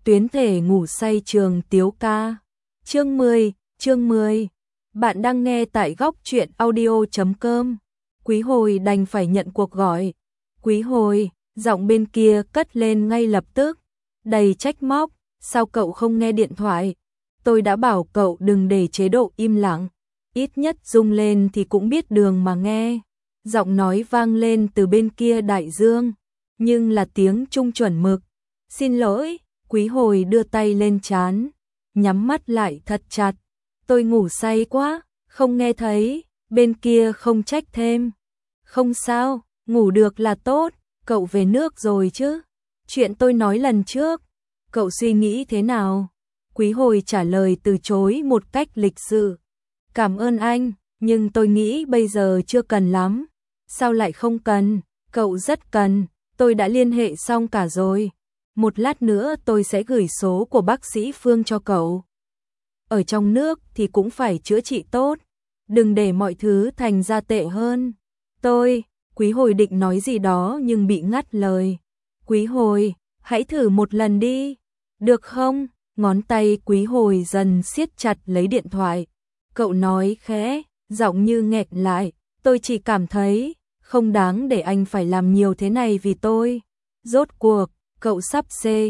Tuyến thể ngủ say trường Tiếu ca. Chương 10. Bạn đang nghe tại góc truyện audio.com. Quý hồi đành phải nhận cuộc gọi. Quý hồi, giọng bên kia cất lên ngay lập tức, đầy trách móc, sao cậu không nghe điện thoại? Tôi đã bảo cậu đừng để chế độ im lặng, ít nhất rung lên thì cũng biết đường mà nghe. Giọng nói vang lên từ bên kia đại dương, nhưng là tiếng Trung chuẩn mực. Xin lỗi. Quý hồi đưa tay lên trán, nhắm mắt lại thật chặt. Tôi ngủ say quá, không nghe thấy. Bên kia không trách thêm. Không sao, ngủ được là tốt. Cậu về nước rồi chứ? Chuyện tôi nói lần trước, cậu suy nghĩ thế nào? Quý hồi trả lời từ chối một cách lịch sự. Cảm ơn anh, nhưng tôi nghĩ bây giờ chưa cần lắm. Sao lại không cần? Cậu rất cần, tôi đã liên hệ xong cả rồi. Một lát nữa tôi sẽ gửi số của bác sĩ Phương cho cậu. Ở trong nước thì cũng phải chữa trị tốt, đừng để mọi thứ thành ra tệ hơn. Quý hồi định nói gì đó nhưng bị ngắt lời. Quý hồi, hãy thử một lần đi, được không? Ngón tay quý hồi dần siết chặt lấy điện thoại. Cậu nói khẽ, giọng như nghẹn lại, tôi chỉ cảm thấy không đáng để anh phải làm nhiều thế này vì tôi. Rốt cuộc cậu sắp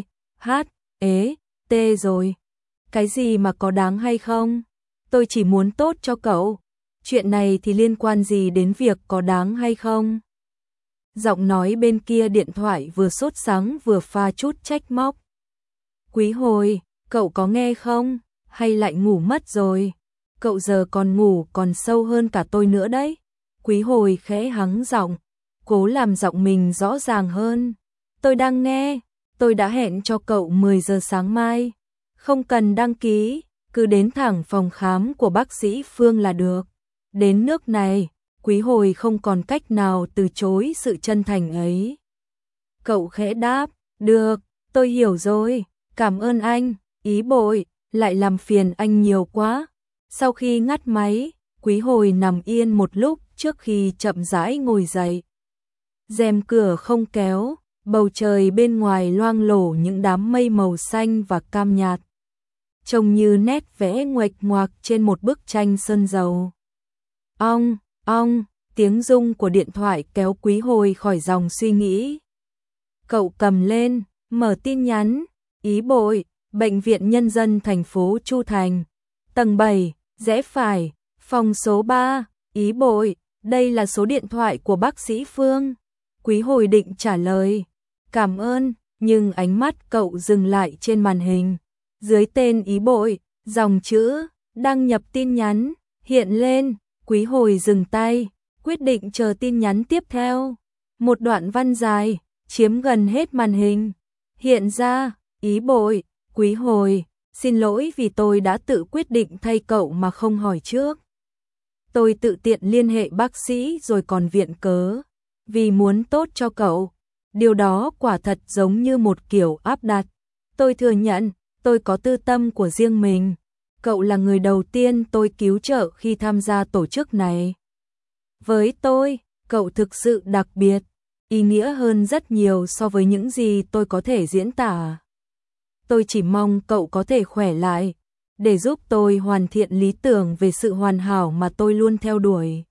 T rồi. Cái gì mà có đáng hay không? Tôi chỉ muốn tốt cho cậu. Chuyện này thì liên quan gì đến việc có đáng hay không? Giọng nói bên kia điện thoại vừa sốt sắng vừa pha chút trách móc. Quý hồi, cậu có nghe không? Hay lại ngủ mất rồi? Cậu giờ còn ngủ còn sâu hơn cả tôi nữa đấy. Quý hồi khẽ hắng giọng, cố làm giọng mình rõ ràng hơn. Tôi đang nghe. Tôi đã hẹn cho cậu 10 giờ sáng mai. Không cần đăng ký, cứ đến thẳng phòng khám của bác sĩ Phương là được. Đến nước này, quý hồi không còn cách nào từ chối sự chân thành ấy. Cậu khẽ đáp, được, tôi hiểu rồi, cảm ơn anh, ý bội, lại làm phiền anh nhiều quá. Sau khi ngắt máy, quý hồi nằm yên một lúc trước khi chậm rãi ngồi dậy. Rèm cửa không kéo. Bầu trời bên ngoài loang lổ những đám mây màu xanh và cam nhạt, trông như nét vẽ nguệch ngoạc trên một bức tranh sơn dầu. Ong, tiếng rung của điện thoại kéo quý hồi khỏi dòng suy nghĩ. Cậu cầm lên, mở tin nhắn, ý bội, Bệnh viện Nhân dân thành phố Chu Thành, tầng 7, rẽ phải, phòng số 3, ý bội, đây là số điện thoại của bác sĩ Phương. Quý hồi định trả lời, cảm ơn, nhưng ánh mắt cậu dừng lại trên màn hình. Dưới tên ý bội, dòng chữ, đăng nhập tin nhắn, hiện lên. Quý hồi dừng tay, quyết định chờ tin nhắn tiếp theo. Một đoạn văn dài, chiếm gần hết màn hình. Hiện ra, ý bội, quý hồi, xin lỗi vì tôi đã tự quyết định thay cậu mà không hỏi trước. Tôi tự tiện liên hệ bác sĩ rồi còn viện cớ, vì muốn tốt cho cậu. Điều đó quả thật giống như một kiểu áp đặt. Tôi thừa nhận, tôi có tư tâm của riêng mình. Cậu là người đầu tiên tôi cứu trợ khi tham gia tổ chức này. Với tôi, cậu thực sự đặc biệt, ý nghĩa hơn rất nhiều so với những gì tôi có thể diễn tả. Tôi chỉ mong cậu có thể khỏe lại, để giúp tôi hoàn thiện lý tưởng về sự hoàn hảo mà tôi luôn theo đuổi.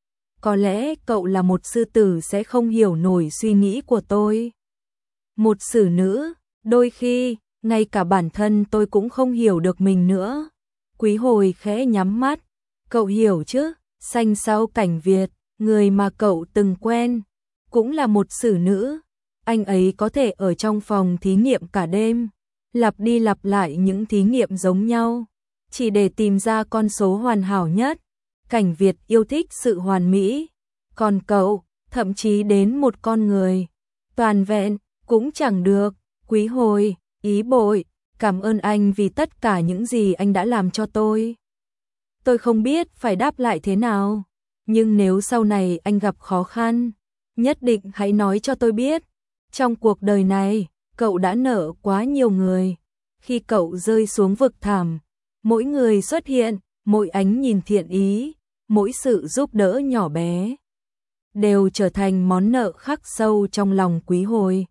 Có lẽ cậu là một sư tử sẽ không hiểu nổi suy nghĩ của tôi. Một xử nữ, đôi khi, ngay cả bản thân tôi cũng không hiểu được mình nữa. Quý hồi khẽ nhắm mắt, cậu hiểu chứ, xanh sau cảnh Việt, người mà cậu từng quen, cũng là một xử nữ. Anh ấy có thể ở trong phòng thí nghiệm cả đêm, lặp đi lặp lại những thí nghiệm giống nhau, chỉ để tìm ra con số hoàn hảo nhất. Cảnh Việt yêu thích sự hoàn mỹ, còn cậu, thậm chí đến một con người toàn vẹn, cũng chẳng được. Quý hồi, ý bội, cảm ơn anh vì tất cả những gì anh đã làm cho tôi. Tôi không biết phải đáp lại thế nào, nhưng nếu sau này anh gặp khó khăn, nhất định hãy nói cho tôi biết. Trong cuộc đời này, cậu đã nợ quá nhiều người. Khi cậu rơi xuống vực thẳm, mỗi người xuất hiện, mỗi ánh nhìn thiện ý, mỗi sự giúp đỡ nhỏ bé, đều trở thành món nợ khắc sâu trong lòng quý hồi.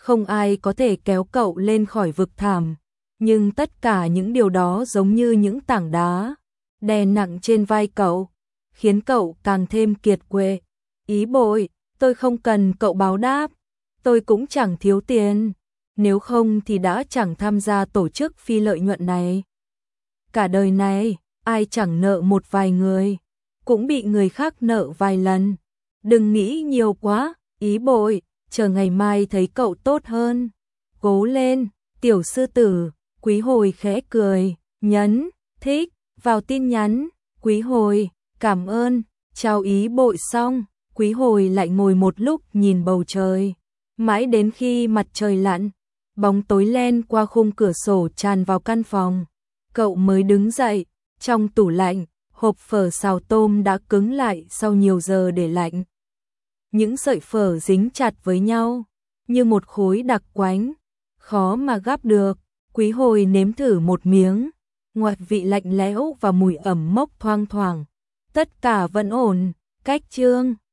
không ai có thể kéo cậu lên khỏi vực thẳm, nhưng tất cả những điều đó giống như những tảng đá đè nặng trên vai cậu, khiến cậu càng thêm kiệt quệ. Ý bội, tôi không cần cậu báo đáp, tôi cũng chẳng thiếu tiền, nếu không thì đã chẳng tham gia tổ chức phi lợi nhuận này. Cả đời này, ai chẳng nợ một vài người, cũng bị người khác nợ vài lần. Đừng nghĩ nhiều quá, Ý bội, chờ ngày mai thấy cậu tốt hơn. Cố lên, tiểu sư tử. Quý hồi khẽ cười, nhấn, thích, vào tin nhắn. Quý hồi, cảm ơn, chào Ý bội xong, Quý hồi lại ngồi một lúc nhìn bầu trời. Mãi đến khi mặt trời lặn, bóng tối len qua khung cửa sổ tràn vào căn phòng, cậu mới đứng dậy. Trong tủ lạnh, hộp phở xào tôm đã cứng lại sau nhiều giờ để lạnh. Những sợi phở dính chặt với nhau, như một khối đặc quánh, khó mà gắp được. Quý hồi nếm thử một miếng, ngoại vị lạnh lẽo và mùi ẩm mốc thoang thoảng. Tất cả vẫn ổn, cách chương.